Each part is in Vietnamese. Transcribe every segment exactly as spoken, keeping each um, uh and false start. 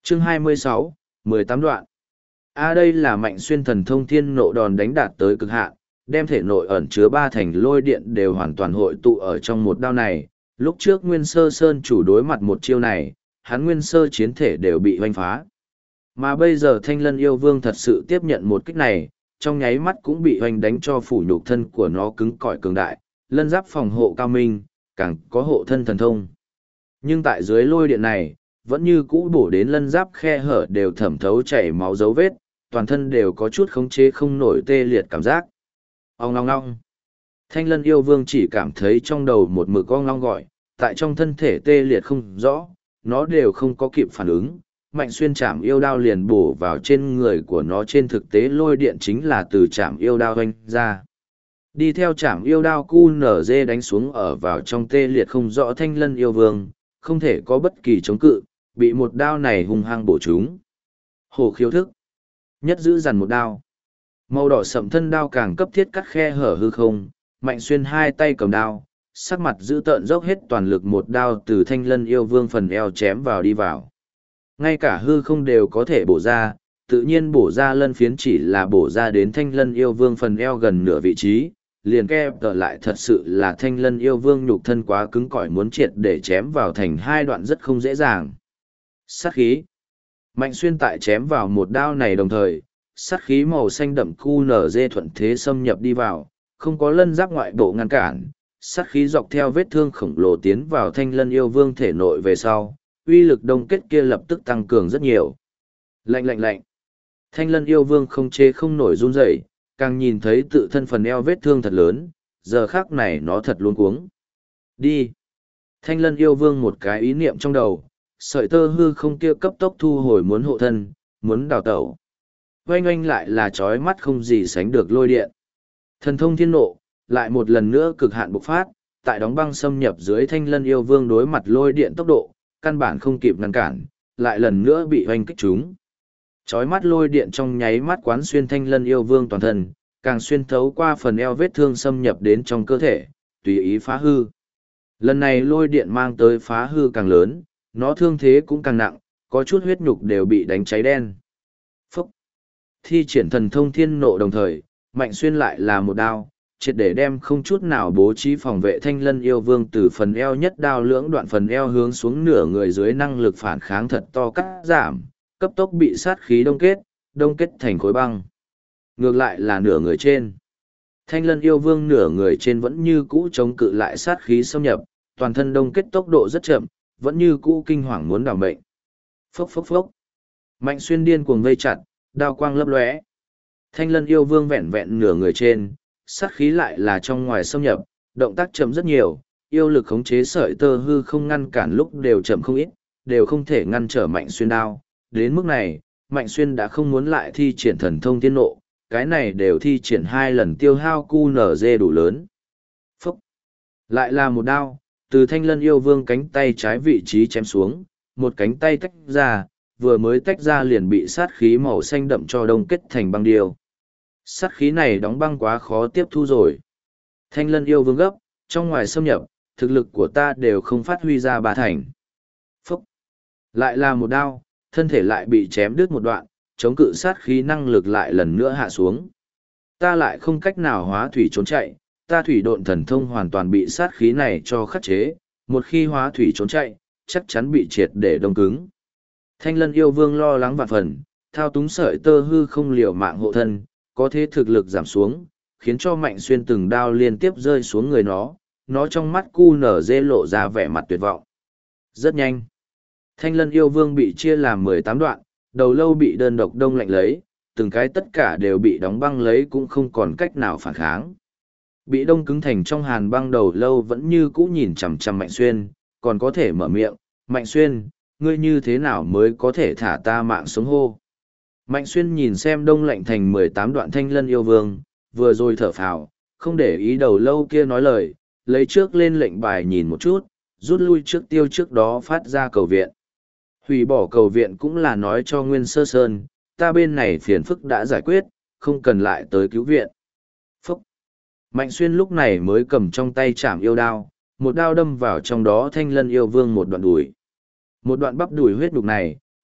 Chương hai mươi sáu, mười tám đoạn. A đây là Mạnh Xuyên thần thông thiên nộ đòn đánh đạt tới cực hạn, đem thể nội ẩn chứa ba thành lôi điện đều hoàn toàn hội tụ ở trong một đao này. Lúc trước Nguyên Sơ Sơn chủ đối mặt một chiêu này, hắn Nguyên Sơ chiến thể đều bị hoanh phá. Mà bây giờ Thanh Lân yêu vương thật sự tiếp nhận một kích này, trong nháy mắt cũng bị hoành đánh cho phủ nhục thân của nó cứng cỏi cường đại, lân giáp phòng hộ cao minh, càng có hộ thân thần thông. Nhưng tại dưới lôi điện này, vẫn như cũ bổ đến lân giáp khe hở đều thẩm thấu chảy máu dấu vết, toàn thân đều có chút khống chế không nổi tê liệt cảm giác. Ong long long. Thanh Lân yêu vương chỉ cảm thấy trong đầu một mực ong long gọi, tại trong thân thể tê liệt không rõ, nó đều không có kịp phản ứng. Mạnh Xuyên chạm yêu đao liền bổ vào trên người của nó, trên thực tế lôi điện chính là từ chạm yêu đao hoanh ra. Đi theo chạm yêu đao cu nở dê đánh xuống ở vào trong tê liệt không rõ Thanh Lân yêu vương, không thể có bất kỳ chống cự, bị một đao này hung hăng bổ trúng. Hổ khiếu thức. Nhất giữ dằn một đao. Màu đỏ sậm thân đao càng cấp thiết cắt khe hở hư không, Mạnh Xuyên hai tay cầm đao, sắc mặt giữ tợn dốc hết toàn lực một đao từ Thanh Lân yêu vương phần eo chém vào đi vào. Ngay cả hư không đều có thể bổ ra, tự nhiên bổ ra lân phiến chỉ là bổ ra đến Thanh Lân yêu vương phần eo gần nửa vị trí, liền kép tở lại thật sự là Thanh Lân yêu vương nhục thân quá cứng cỏi, muốn triệt để chém vào thành hai đoạn rất không dễ dàng. Sát khí. Mạnh Xuyên tại chém vào một đao này đồng thời, sát khí màu xanh đậm cu nở dê thuận thế xâm nhập đi vào, không có lân giáp ngoại bộ ngăn cản, sát khí dọc theo vết thương khổng lồ tiến vào Thanh Lân yêu vương thể nội về sau, uy lực đông kết kia lập tức tăng cường rất nhiều. Lạnh lạnh lạnh. Thanh Lân yêu vương không chế không nổi run rẩy, càng nhìn thấy tự thân phần eo vết thương thật lớn, giờ khắc này nó thật luống cuống. Đi. Thanh Lân yêu vương một cái ý niệm trong đầu, sợi tơ hư không kia cấp tốc thu hồi muốn hộ thân, muốn đào tẩu. Oanh oanh lại là chói mắt không gì sánh được lôi điện. Thần thông thiên nộ, lại một lần nữa cực hạn bộc phát, tại đóng băng xâm nhập dưới Thanh Lân yêu vương đối mặt lôi điện tốc độ, căn bản không kịp ngăn cản, lại lần nữa bị hoanh kích chúng. Chói mắt lôi điện trong nháy mắt quán xuyên Thanh Lân yêu vương toàn thân, càng xuyên thấu qua phần eo vết thương xâm nhập đến trong cơ thể, tùy ý phá hư. Lần này lôi điện mang tới phá hư càng lớn, nó thương thế cũng càng nặng, có chút huyết nhục đều bị đánh cháy đen. Phúc! Thi triển thần thông thiên nộ đồng thời, Mạnh Xuyên lại là một đao, triệt để đem không chút nào bố trí phòng vệ Thanh Lân yêu vương từ phần eo nhất đao lưỡng đoạn phần eo hướng xuống nửa người dưới năng lực phản kháng thật to cắt giảm, cấp tốc bị sát khí đông kết, đông kết thành khối băng. Ngược lại là nửa người trên. Thanh Lân yêu vương nửa người trên vẫn như cũ chống cự lại sát khí xâm nhập, toàn thân đông kết tốc độ rất chậm, vẫn như cũ kinh hoàng muốn đảo mệnh. Phốc phốc phốc. Mạnh Xuyên điên cuồng vây chặt, đao quang lấp lóe. Thanh Lân yêu vương vẹn vẹn nửa người trên, sát khí lại là trong ngoài xâm nhập, động tác chậm rất nhiều, yêu lực khống chế sợi tơ hư không ngăn cản lúc đều chậm không ít, đều không thể ngăn trở Mạnh Xuyên đao. Đến mức này, Mạnh Xuyên đã không muốn lại thi triển thần thông thiên nộ, cái này đều thi triển hai lần tiêu hao cu nở dê đủ lớn. Phúc! Lại là một đao, từ Thanh Lân yêu vương cánh tay trái vị trí chém xuống, một cánh tay tách ra, vừa mới tách ra liền bị sát khí màu xanh đậm cho đông kết thành băng điêu. Sát khí này đóng băng quá khó tiếp thu rồi. Thanh Lân yêu vương gấp, trong ngoài xâm nhập, thực lực của ta đều không phát huy ra ba thành. Phúc! Lại là một đao, thân thể lại bị chém đứt một đoạn, chống cự sát khí năng lực lại lần nữa hạ xuống. Ta lại không cách nào hóa thủy trốn chạy, ta thủy độn thần thông hoàn toàn bị sát khí này cho khắc chế, một khi hóa thủy trốn chạy, chắc chắn bị triệt để đông cứng. Thanh Lân yêu vương lo lắng vạn phần, thao túng sợi tơ hư không liều mạng hộ thân, có thế thực lực giảm xuống, khiến cho Mạnh Xuyên từng đao liên tiếp rơi xuống người nó, nó trong mắt cu nở dê lộ ra vẻ mặt tuyệt vọng. Rất nhanh, Thanh Lân yêu vương bị chia làm mười tám đoạn, đầu lâu bị đơn độc đông lạnh lấy, từng cái tất cả đều bị đóng băng lấy cũng không còn cách nào phản kháng. Bị đông cứng thành trong hàn băng đầu lâu vẫn như cũ nhìn chằm chằm Mạnh Xuyên, còn có thể mở miệng, Mạnh Xuyên, ngươi như thế nào mới có thể thả ta mạng sống hô. Mạnh Xuyên nhìn xem đông lạnh thành mười tám đoạn Thanh Lân yêu vương, vừa rồi thở phào, không để ý đầu lâu kia nói lời, lấy trước lên lệnh bài nhìn một chút, rút lui trước tiêu trước đó phát ra cầu viện. Hủy bỏ cầu viện cũng là nói cho Nguyên Sơ Sơn, ta bên này phiền phức đã giải quyết, không cần lại tới cứu viện. Phúc! Mạnh Xuyên lúc này mới cầm trong tay chảm yêu đao, một đao đâm vào trong đó Thanh Lân yêu vương một đoạn đùi. Một đoạn bắp đùi huyết đục này,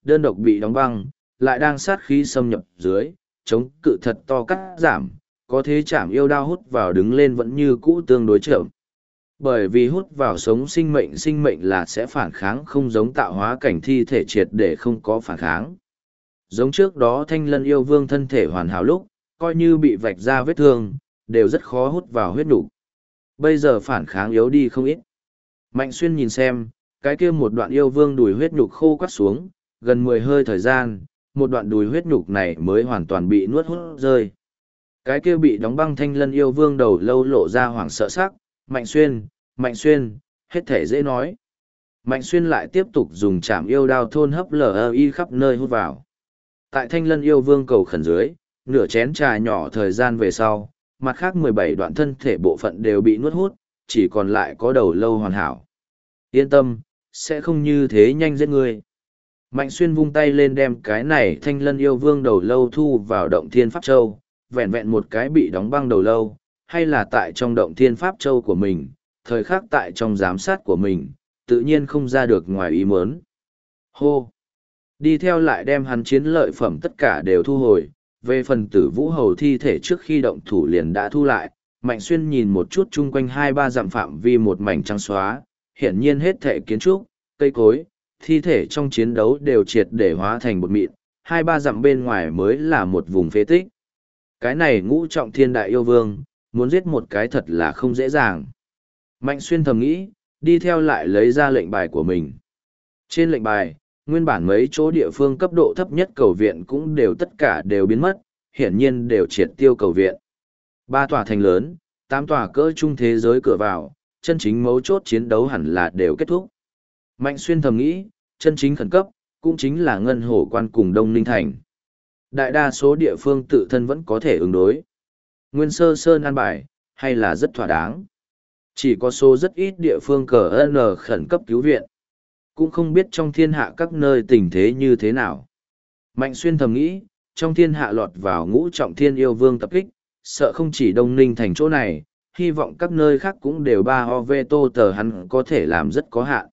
đơn độc bị đóng băng, lại đang sát khí xâm nhập dưới, chống cự thật to cắt giảm, có thế chạm yêu đao hút vào đứng lên vẫn như cũ tương đối chậm. Bởi vì hút vào sống sinh mệnh sinh mệnh là sẽ phản kháng, không giống tạo hóa cảnh thi thể triệt để không có phản kháng. Giống trước đó thanh lân yêu vương thân thể hoàn hảo lúc, coi như bị vạch ra vết thương, đều rất khó hút vào huyết nục. Bây giờ phản kháng yếu đi không ít. Mạnh Xuyên nhìn xem, cái kia một đoạn yêu vương đùi huyết nhục khô quắt xuống, gần mười hơi thời gian, một đoạn đùi huyết nhục này mới hoàn toàn bị nuốt hút rơi. Cái kia bị đóng băng thanh lân yêu vương đầu lâu lộ ra hoảng sợ sắc, Mạnh Xuyên, Mạnh Xuyên, hết thể dễ nói. Mạnh Xuyên lại tiếp tục dùng chảm yêu đao thôn hấp lờ y khắp nơi hút vào. Tại thanh lân yêu vương cầu khẩn dưới, nửa chén trà nhỏ thời gian về sau, mặt khác mười bảy đoạn thân thể bộ phận đều bị nuốt hút, chỉ còn lại có đầu lâu hoàn hảo. Yên tâm, sẽ không như thế nhanh giết ngươi. Mạnh Xuyên vung tay lên đem cái này thanh lân yêu vương đầu lâu thu vào động thiên pháp châu, vẹn vẹn một cái bị đóng băng đầu lâu, hay là tại trong động thiên pháp châu của mình, thời khắc tại trong giám sát của mình, tự nhiên không ra được ngoài ý muốn. Hô! Đi theo lại đem hắn chiến lợi phẩm tất cả đều thu hồi, về phần tử vũ hầu thi thể trước khi động thủ liền đã thu lại, Mạnh Xuyên nhìn một chút chung quanh hai ba dặm phạm vi một mảnh trắng xóa, hiển nhiên hết thể kiến trúc, cây cối, thi thể trong chiến đấu đều triệt để hóa thành bột mịn, hai ba dặm bên ngoài mới là một vùng phế tích. Cái này ngũ trọng thiên đại yêu vương, muốn giết một cái thật là không dễ dàng. Mạnh Xuyên thầm nghĩ, đi theo lại lấy ra lệnh bài của mình. Trên lệnh bài, nguyên bản mấy chỗ địa phương cấp độ thấp nhất cầu viện cũng đều tất cả đều biến mất, hiển nhiên đều triệt tiêu cầu viện. Ba tòa thành lớn, tám tòa cỡ trung thế giới cửa vào, chân chính mấu chốt chiến đấu hẳn là đều kết thúc. Mạnh Xuyên thầm nghĩ, chân chính khẩn cấp, cũng chính là Ngân Hổ Quan cùng Đông Ninh Thành. Đại đa số địa phương tự thân vẫn có thể ứng đối. Nguyên Sơ Sơn an bài, hay là rất thỏa đáng. Chỉ có số rất ít địa phương cờ N khẩn cấp cứu viện. Cũng không biết trong thiên hạ các nơi tình thế như thế nào. Mạnh Xuyên thầm nghĩ, trong thiên hạ lọt vào ngũ trọng thiên yêu vương tập kích, sợ không chỉ Đông Ninh Thành chỗ này, hy vọng các nơi khác cũng đều ba o vê tô tờ hắn có thể làm rất có hạn.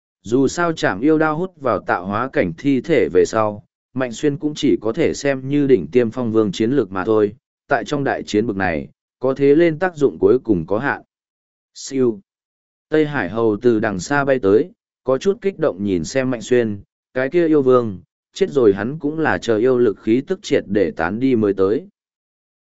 Dù sao chảm yêu đao hút vào tạo hóa cảnh thi thể về sau, Mạnh Xuyên cũng chỉ có thể xem như đỉnh tiêm phong vương chiến lược mà thôi, tại trong đại chiến bực này, có thế lên tác dụng cuối cùng có hạn. Siêu. Tây Hải Hầu từ đằng xa bay tới, có chút kích động nhìn xem Mạnh Xuyên, cái kia yêu vương, chết rồi hắn cũng là chờ yêu lực khí tức triệt để tán đi mới tới.